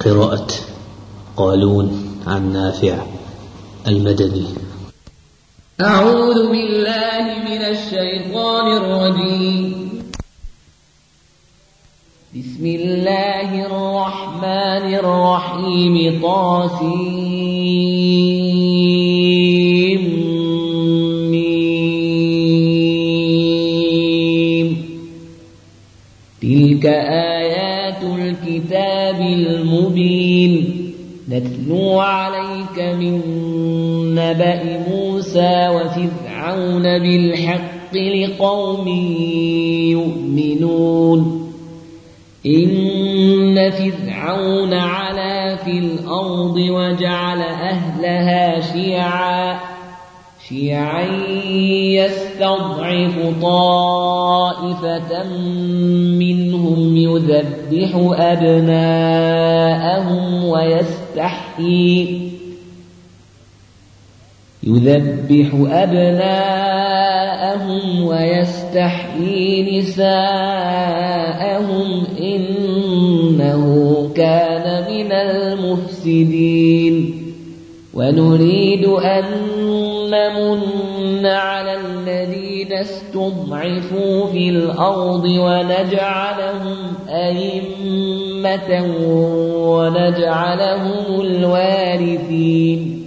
قراءة قالون عن نافع المدني. أعوذ بالله من الشيطان الرجيم. بسم الله الرحمن الرحيم. طاسيم. تلك آيات الكتاب المبين. نتلو عليك من نبأ موسى وفرعون بالحق لقوم يؤمنون. إن فرعون علا في الأرض وجعل أهلها شيعا يستضعف طائفة منهم يذبح أبناءهم ويستحيي نساءهم إنه كان من المفسدين. ونريد أن نمن على الذين استضعفوا في الأرض ونجعلهم أئمة ونجعلهم الوارثين.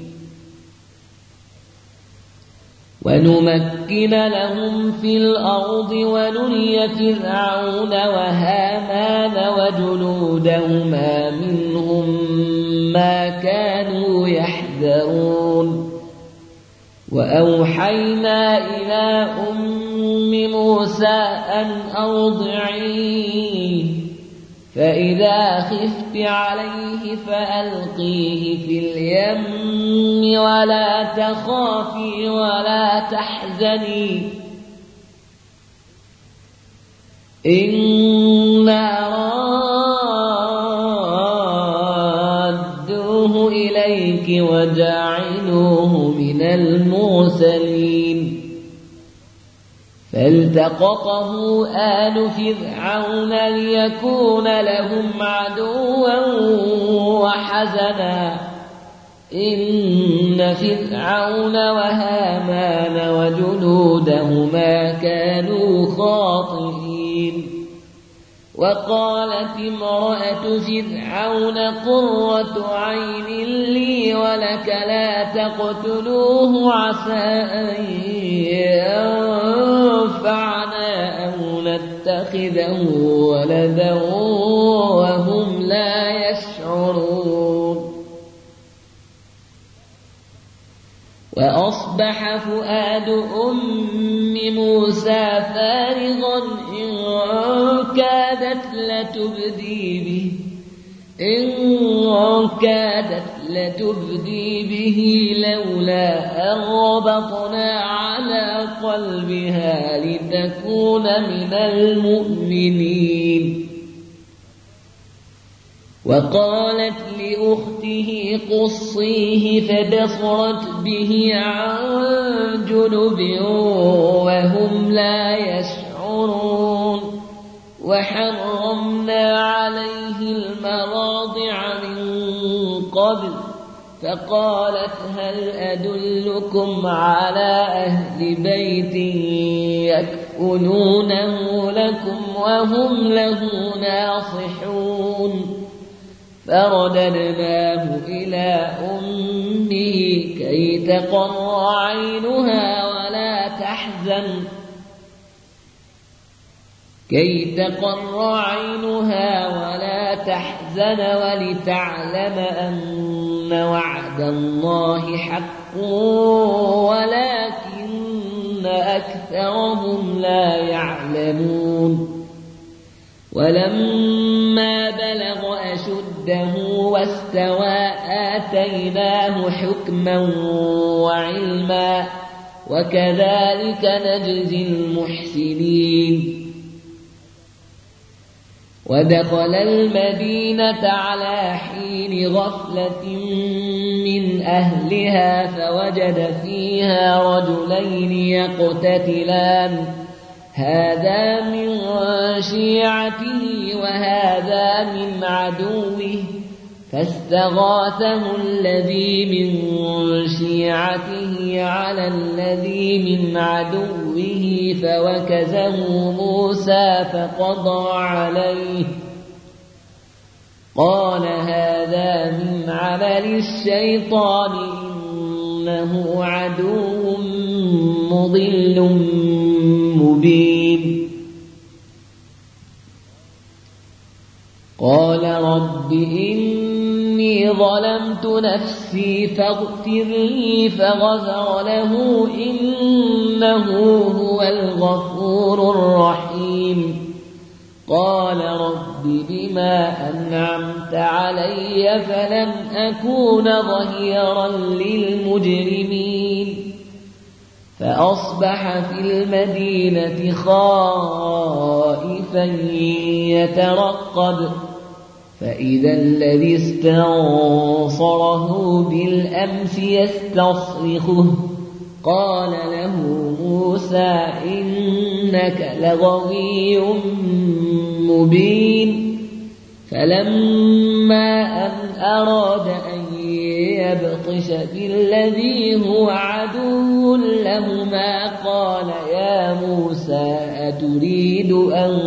ونمكن لهم في الأرض ونري فرعون وهامان وجنودهما منهم ما كانوا يحذرون. وأوحينا إلى أم موسى أن أرضعيه، فإذا خفت عليه فألقيه في اليم ولا تخافي ولا تحزني إنا رادوه إليك وجاعلوه من المرسلين. فالتقطه آل فرعون ليكون لهم عدوا وحزنا إن فرعون وهامان وجنودهما كانوا خاطئين. وقالت امرأة فرعون قرة عين لي ولك لا تقتلوه عسى أن ينفعنا أو نتخذه ولدا وهم لا يشعرون. وأصبح فؤاد أم موسى فارغا إن كادت لتبدي به لولا أن ربطنا على قلبها لتكون من المؤمنين. وقالت لأخته قصيه فبصرت به عن جنب وهم لا يشعرون. وحرمنا عليه المراضع من قبل فقالت هل أدلكم على أهل بيت يكفلونه لكم وهم له ناصحون. فرددناه إلى أمه كي تقر عينها ولا تحزن ولتعلم أن وعد الله حق ولكن أكثرهم لا يعلمون. ولما بلغ أشده واستوى آتيناه حكما وعلما وكذلك نجزي المحسنين. ودخل المدينة على حين غفلة من أهلها فوجد فيها رجلين يقتتلان هذا من شيعته وهذا من عدوه فاستغاثه الذي من شيعته على الذي من عدوه فوكزه موسى فقضى عليه قال هذا من عمل الشيطان إنه عدو مضل مبين قال رب إني ظلمت نفسي فاغفر لي فغفر له إنه هو الغفور الرحيم قال رب بما أنعمت علي فلن أكون ظهيرا للمجرمين فأصبح في المدينة خائفا يترقب فإذا الذي استنصره بالأمس يستصرخه قال له موسى إنك لغوي مبين فلما أن أراد أن يبطش بالذي هو عدو لهما قال يا موسى أتريد أن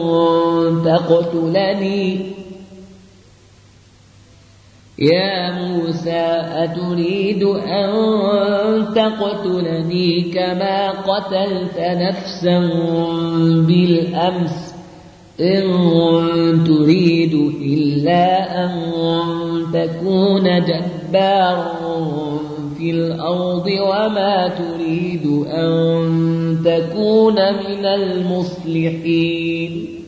تقتلني كما قتلت نفسا بالأمس إن تريد إلا أن تكون جبارا في الأرض وما تريد أن تكون من المصلحين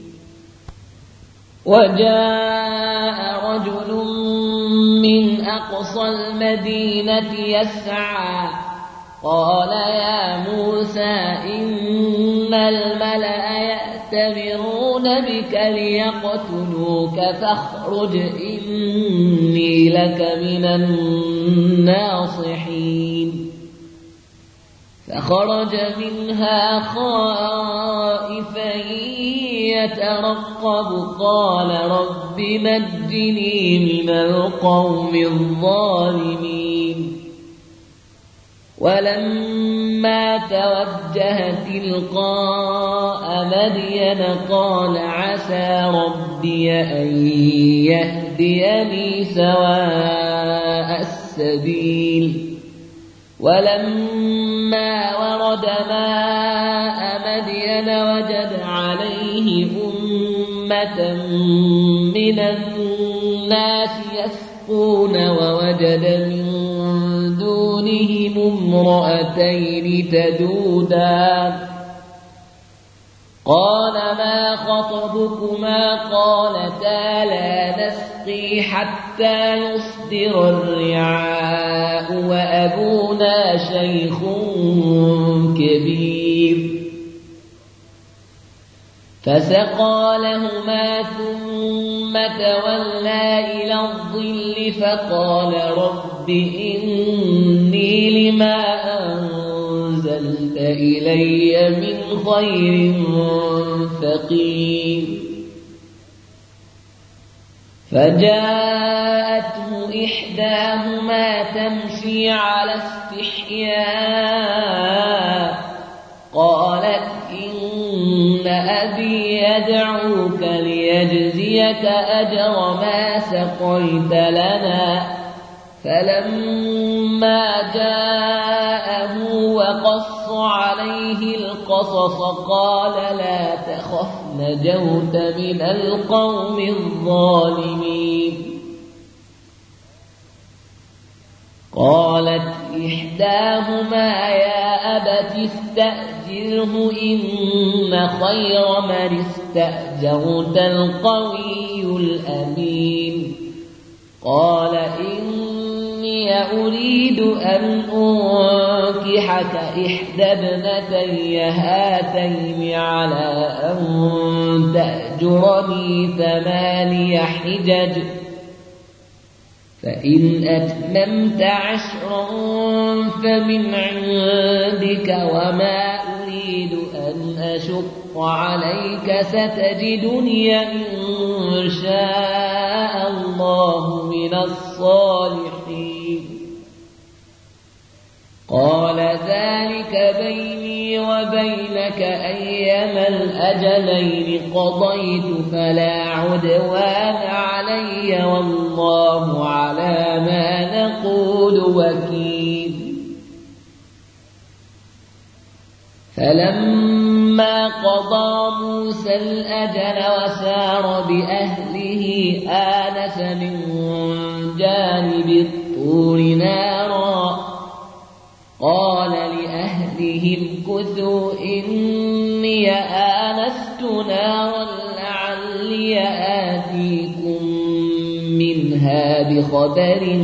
وجاء رجل من أقصى المدينة يسعى قال يا موسى إن الملأ يأتمرون بك ليقتلوك فاخرج إني لك من الناصحين فخرج منها خائفا يترقب قال رب نجني من القوم الظالمين ولما توجه تلقاء مدين قال عسى ربي أن يهديني سواء السبيل ولما ورد ماء مدين وجد عليه أمة من الناس يسقون ووجد من دونهم امرأتين تذودان قال ما خطبكما قالتا لا نسقي حتى يصدر الرعاء وأبونا شيخ كبير فسقى لهما ثم تولى إلى الظل فقال رب إني لما أنزلت إلي من خير فقير فجاءته إحداهما تمشي على استحياء قالت إن أبي يدعوك ليجزيك أجر ما سقيت لنا فلما جاءه وقص عليه القصص قال لا تخف نجوت من القوم الظالمين قالت إحداهما يا أبت استأجره إن خير من استأجرت القوي الأمين قال إني أريد أن أنكحك إحدى ابنتي هاتين على أن تأجرني 8 حجج فإن أتممت 10 فمن عندك وما أريد أن أشق عليك ستجدني إن شاء الله الله من الصالحين قال ذلك بيني وبينك أيما الأجلين قضيت فلا عدوان علي والله على ما نقول وكيل فلما قضى موسى الأجل وسار بأهله آنس من جانب الطور نارا قال لأهلهم كثوا إني آنست نارا لعلي آتيكم منها بخبر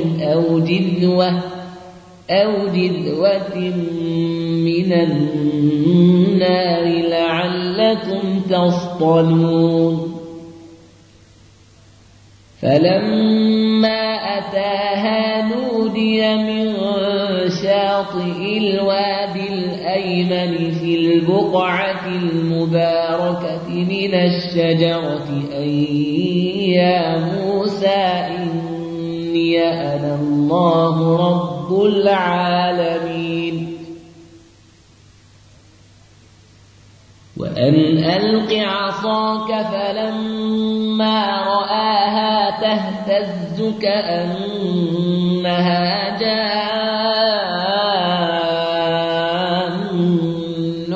أو جذوة من النار لعلكم تصطلون فلما أتاها نودي من شاطئ الوادي الأيمن في البقعة المباركة من الشجرة أن يا موسى إني أنا الله رب العالمين وأن ألق عصاك فلما رآها تهتز كأنها جان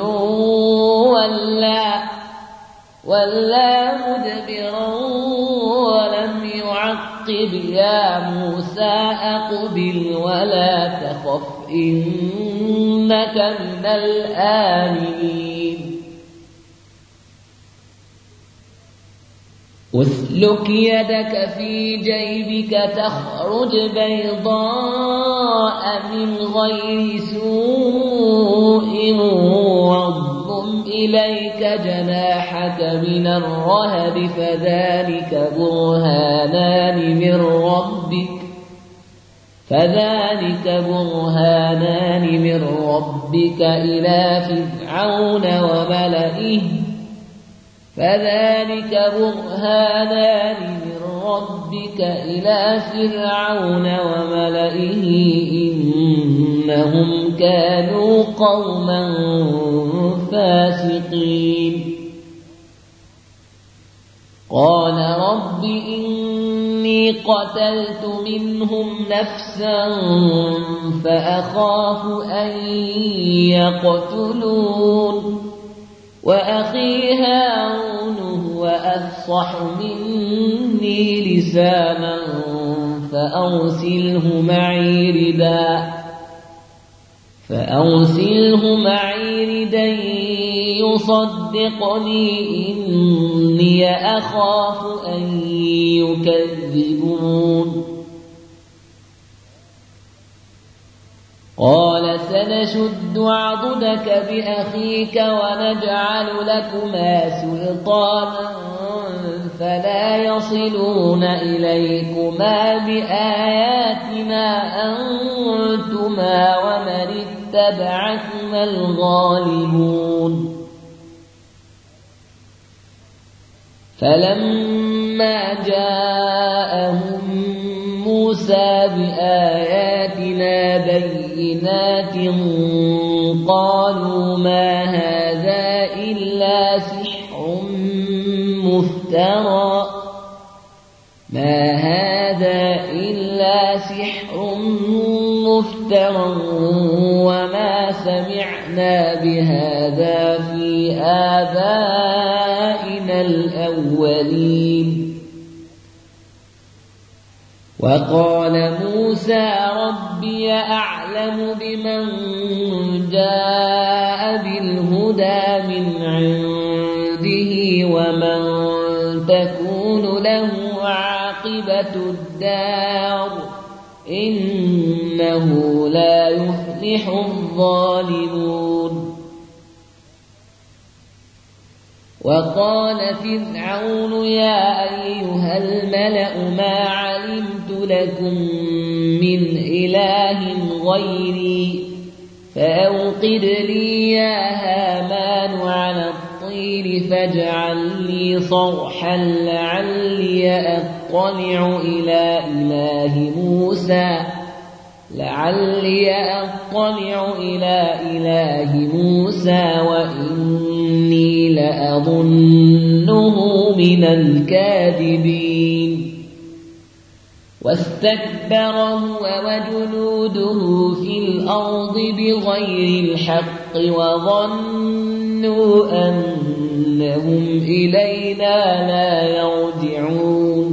ولا مدبرا ولم يعقب يا موسى أقبل ولا تخف إنك من الآمنين أسلك يدك في جيبك تخرج بيضاء من غير سوء واضم إليك جناحك من الرهب فذلك برهانان من ربك إلى فرعون وملئه إنهم كانوا قوما فاسقين قال رب إني قتلت منهم نفسا فأخاف أن يقتلون وأخي هارون هو أفصح مني لسانا فأرسله معي ردا يصدقني إني أخاف أن يكذبون قال سنشد عضدك بأخيك ونجعل لكما سلطانا فلا يصلون إليكما بآياتنا أنتما ومن اتبعكما الغالبون فلما جاءهم موسى بآياتنا بينات قالوا ما هذا إلا سحر مفترى وما سمعنا بهذا في آبائنا الأولين وقال موسى ربي أعلم بمن جاء بالهدى من عنده ومن تكون له عاقبة الدار إنه لا يفلح الظالمون وقال فرعون يا أيها الملأ ما علمت لكم من إله غيري فأوقد لي يا هامان على الطين فاجعل لي صرحا لعلي أطلع إلى إله موسى وإني لأظنه من الكاذبين واستكبر هو وجنوده في الأرض بغير الحق وظنوا أنهم إلينا لا يرجعون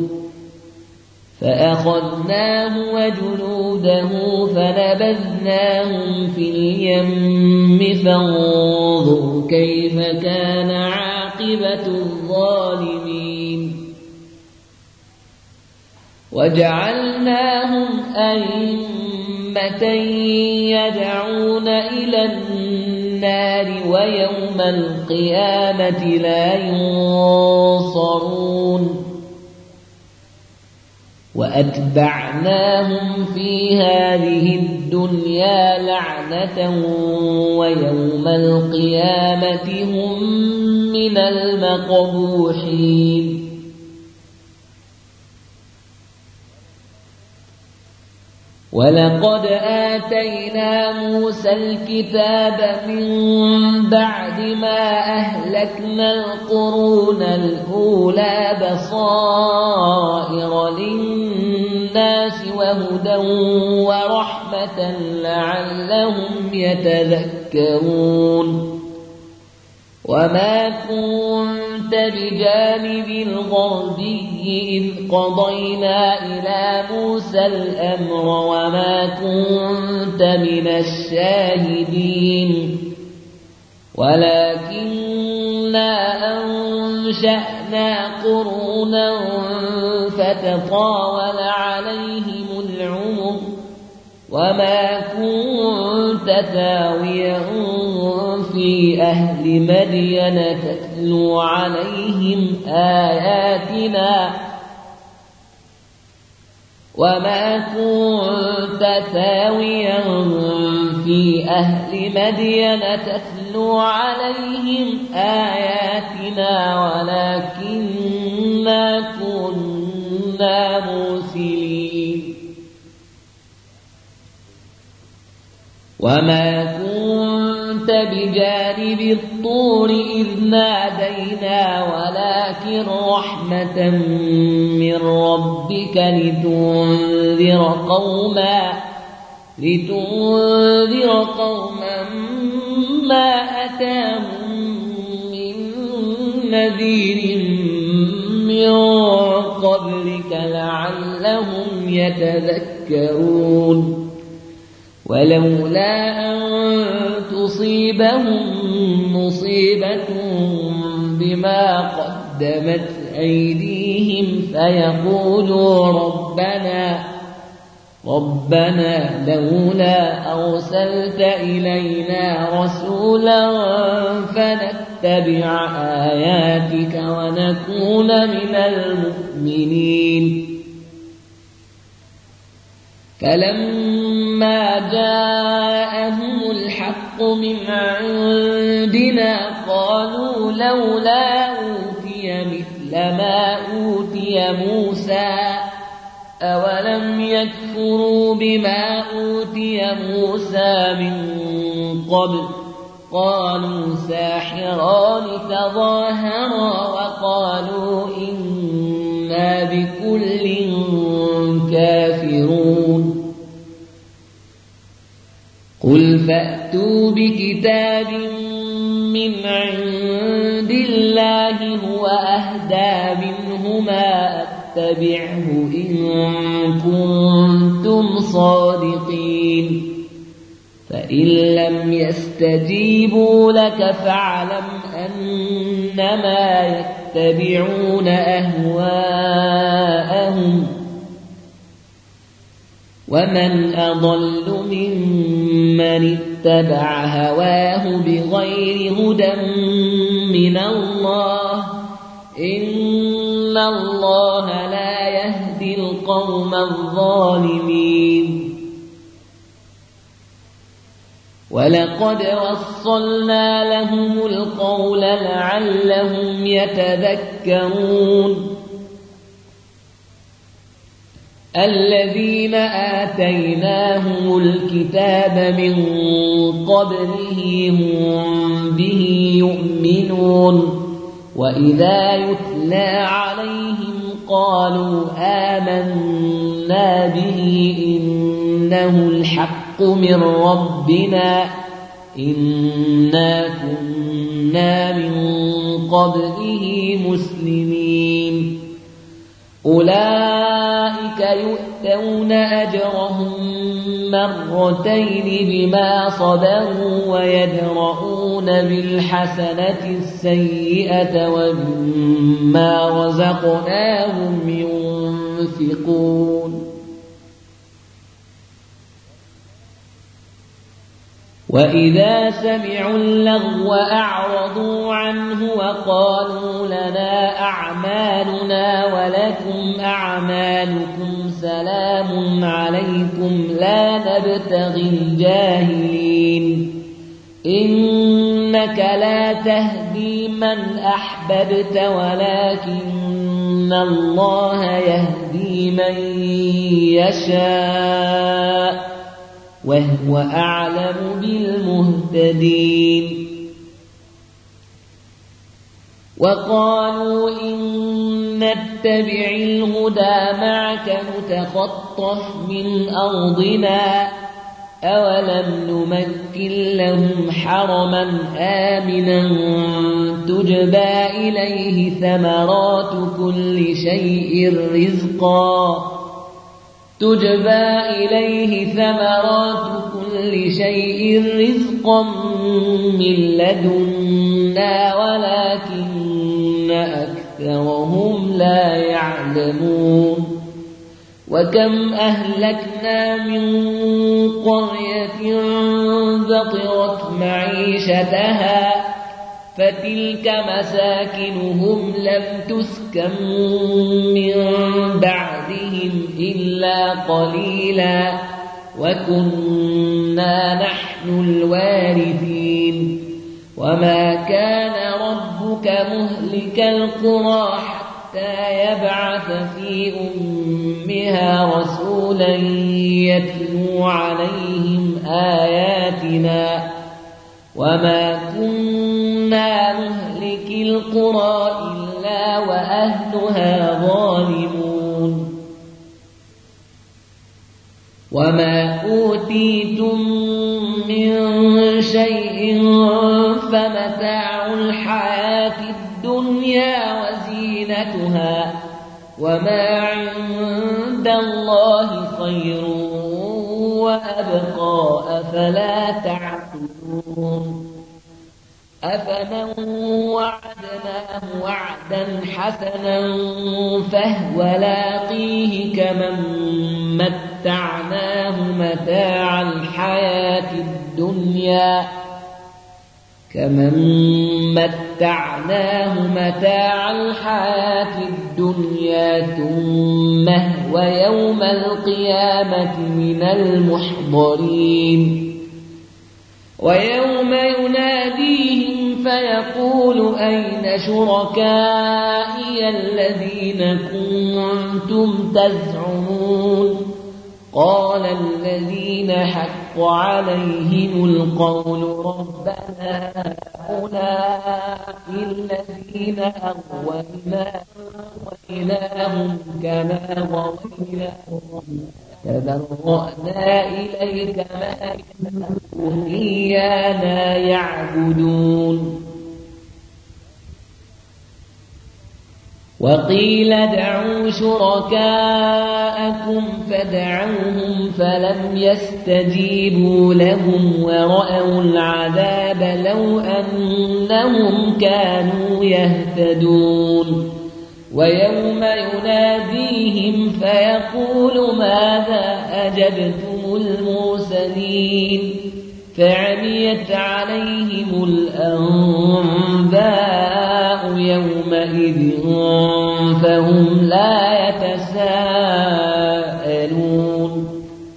فأخذناه وجنوده فنبذناهم في اليم فانظر كيف كان عاقبة الظالمين وجعلناهم أئمة يدعون إلى النار ويوم القيامة لا ينصرون وأتبعناهم في هذه الدنيا لعنة ويوم القيامة هم من المقبوحين ولقد آتينا موسى الكتاب من بعد ما أهلكنا القرون الأولى بصائر للناس وهدى ورحمة لعلهم يتذكرون وما كنت بجانب الغربي إذ قضينا إلى موسى الأمر وما كنت من الشاهدين ولكننا أنشأنا قرونا فتطاول عليهم العمر وما كنت ثاويا في أهل مدين تتلو عليهم آياتنا وما كنت ثاويا في أهل مدين تتلو عليهم آياتنا ولكننا كنا مرسلين وما كنت بجانب الطور إذ نادينا ولكن رحمة من ربك لتنذر قوما ما أتاهم من نذير من قبلك لعلهم يتذكرون ولولا أن تصيبهم مصيبة بما قدمت أيديهم فيقولوا ربنا لولا أرسلت إلينا رسولا فنتبع آياتك ونكون من المؤمنين فلما جاءهم الحق من عندنا قالوا لولا أوتي مثل ما أوتي موسى أولم يكفروا بما أوتي موسى من قبل قالوا ساحران تظاهرا وقالوا إنا بكل كافرون قل فأتوا بكتاب من عند الله هو أهدى منهما اتبعه إن كنتم صادقين فإن لم يستجيبوا لك فاعلم أنما يتبعون أهواءهم ومن أضل ممن اتبع هواه بغير هدى من الله إن الله لا يهدي القوم الظالمين ولقد وصلنا لهم القول لعلهم يتذكرون الذين آتيناهم الكتاب من قبله هم به يؤمنون وإذا يتلى عليهم قالوا آمنا به إنه الحق من ربنا إنا كنا من قبله مسلمين أولئك يؤتون أجرهم مرتين بما صبروا ويدرؤون بالحسنة السيئة ومما رزقناهم ينفقون وإذا سمعوا اللغو أعرضوا عنه وقالوا لنا أعمالنا ولكم أعمالكم سلام عليكم لا نبتغي الجاهلين إنك لا تهدي من أحببت ولكن الله يهدي من يشاء وهو أعلم بالمهتدين وقالوا إن نتبع الهدى معك نتخطف من أرضنا أولم نمكن لهم حرما آمنا تجبى إليه ثمرات كل شيء رزقا من لدنا ولكن أكثرهم لا يعلمون وكم أهلكنا من قرية بطرت معيشتها فتلك مساكنهم لم تسكن من بعدهم إلا قليلا وكنا نحن الوارثين وما كان ربك مهلك القرى حتى يبعث في أمها رسولا يتلو عليهم آياتنا وما كنا مهلك القرى إلا وأهلها ظالمون وما أوتيتم من شيء فمتاع الحياة الدنيا وزينتها وما عند الله خير وأبقى أفلا تعقلون أفمن وعدناه وعدا حسنا فهو لاقيه كمن متعناه متاع الحياة الدنيا ثم هو يوم القيامة من المحضرين ويوم يناديهم فيقول أين شركائي الذين كنتم تزعمون قال الذين حق عليهم القول ربنا هؤلاء الذين أغوينا وإلههم كما غويناهم تبرأنا إليك ما كانوا إيانا يعبدون وقيل ادعوا شركاءكم فدعوهم فلم يستجيبوا لهم ورأوا العذاب لو أنهم كانوا يهتدون ويوم يناديهم فيقول ماذا أجبتم المرسلين فعميت عليهم الأنباء يومئذ فهم لا يتساءلون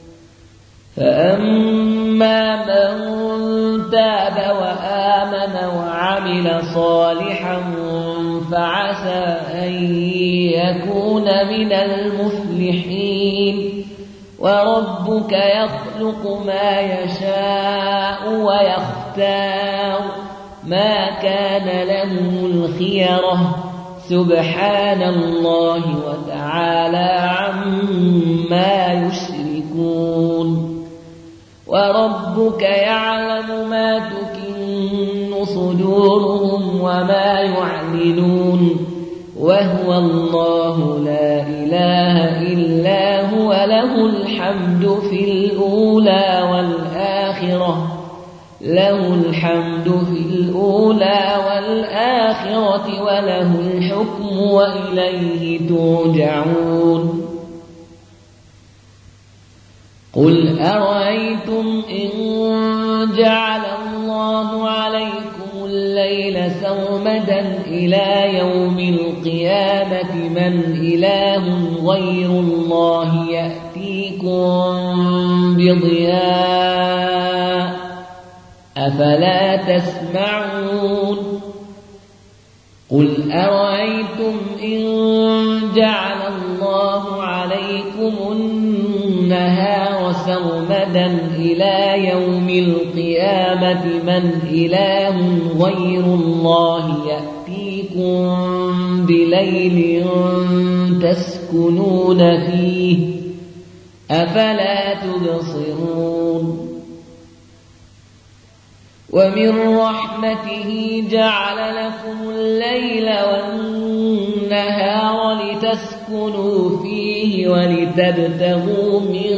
فأما من تاب وآمن وعمل صالحا فعسى أن يكون من المفلحين وربك يخلق ما يشاء ويختار ما كان لهم الخيرة سبحان الله وتعالى عما يشركون وربك يعلم ما تكن صدورهم وما يعلنون وهو الله لا إله إلا هو له الحمد في الأولى والآخرة وله الحكم وإليه ترجعون قل أرأيتم إن جعل الله عليكم الليل سرمدا إلى يوم القيامة من إله غير الله يأتيكم بضياء أفلا تسمعون قل أرأيتم إن جعل الله عليكم النهار سرمدا إلى يوم القيامة من إله غير الله يأتيكم بليل تسكنون فيه أفلا تبصرون ومن رحمته جعل لكم الليل والنهار لتسكنوا فيه ولتبتغوا من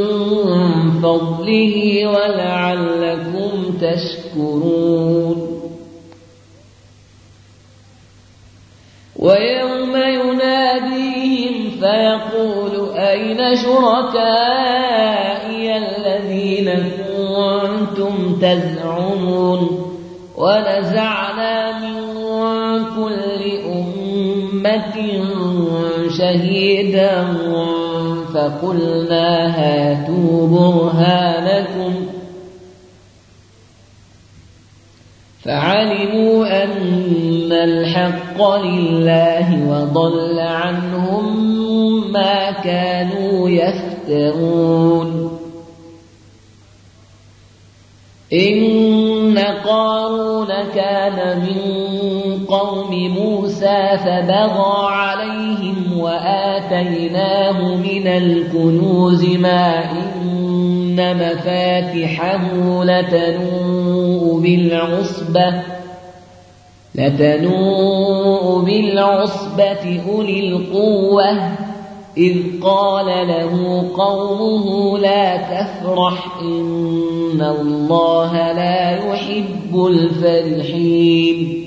فضله ولعلكم تشكرون ويوم يناديهم فيقول أين شركائي الذين كنتم تزعمون ونزعنا من كل أمة شهيدا فقلنا هاتوا برهانكم فعلموا أن الحق لله وضل عنهم ما كانوا يفترون إن قارون كان من قوم موسى فبغى عليهم وآتيناه من الكنوز ما إن مفاتحه لتنوء بالعصبة أولي القوة إذ قال له قومه لا تفرح إن الله لا يحب الفرحين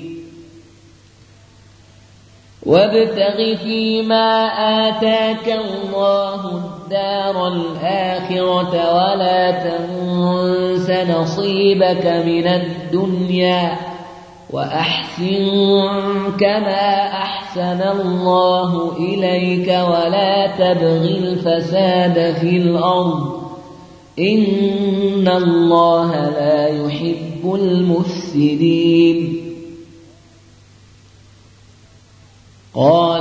وابتغ فيما آتاك الله الدار الآخرة ولا تنس نصيبك من الدنيا وأحسن كما أحسن الله إليك ولا تبغ الفساد في الأرض إن الله لا يحب المفسدين قال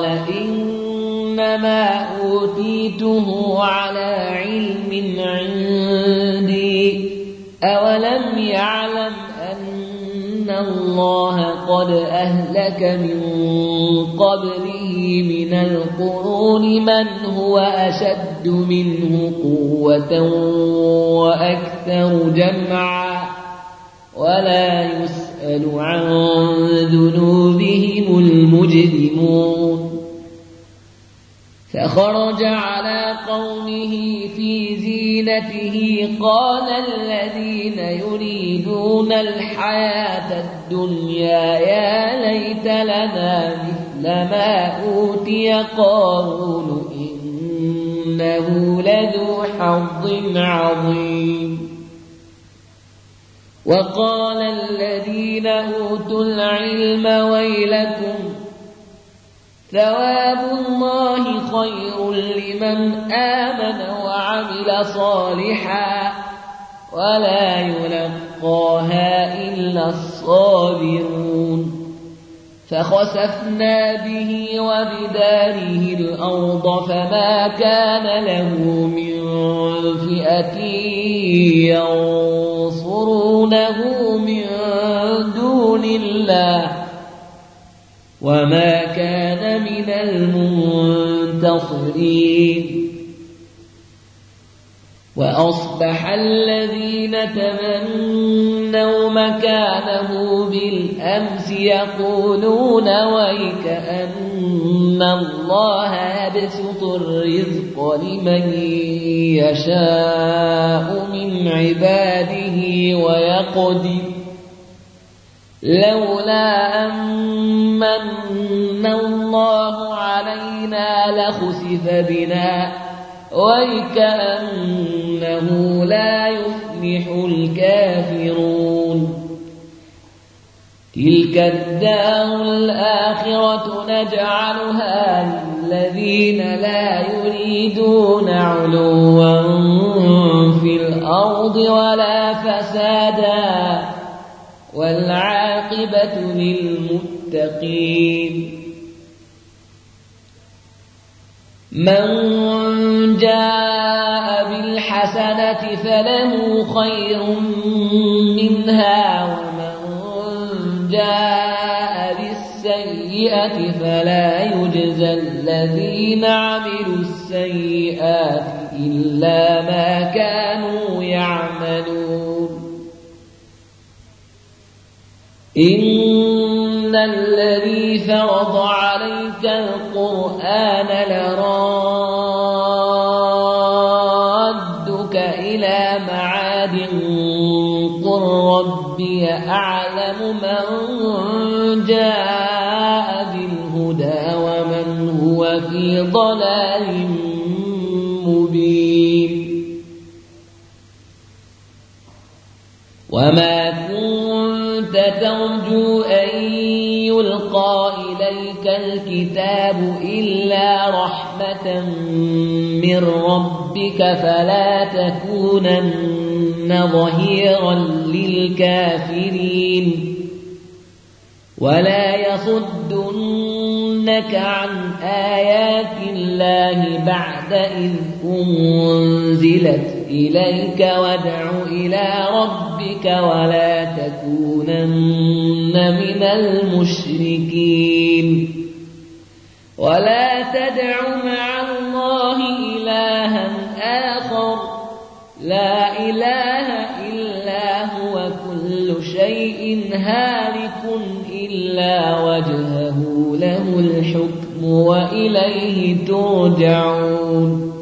إنما أوتيته على علم عندي أولم يعلم أن الله قد أهلك من قبله من القرون من هو أشد منه قوة وأكثر جمعا ولا يسأل عن ذنوبهم المجرمون فخرج على قومه في زينته قال الذين يريدون الحياة الدنيا يا ليت لنا مثل ما أوتي قارون إنه لذو حظ عظيم وقال الذين أوتوا العلم ويلكم ثواب الله خير لمن آمن وعمل صالحا ولا يلقاها إلا الصابرون فخسفنا به وبداره الأرض فما كان له من فئة ينصرونه من دون الله وما كان من المنتصرين وأصبح الذين تمنوا مكانه بالأمس يقولون ويكأن الله يبسط الرزق لمن يشاء من عباده ويقدر لولا أمن الله علينا لخسف بنا ويكأنه لا يفلح الكافرون تلك الدار الآخرة نجعلها للذين لا يريدون علوا في الأرض ولا فسادا والعاقبة للمتقين من جاء بالحسنة فله خير منها ومن جاء بالسيئة فلا يجزى الذين عملوا السيئات إلا ما كانوا يعملون إن الذي فرض عليك القرآن لرادك إلى معاد قل ربي أعلم من جاء بالهدى ومن هو في ضلال مبين وما كنت ترجو أن يلقى إليك الكتاب إلا رحمة من ربك فلا تكونن ظهيرا للكافرين ولا يصدنك عن آيات الله بعد إذ أنزلت إليك وادع إلى ربك ولا تكونن من المشركين ولا تدع مع الله إلها آخر لا إله إلا هو كل شيء هالك إلا وجهه له الحكم وإليه ترجعون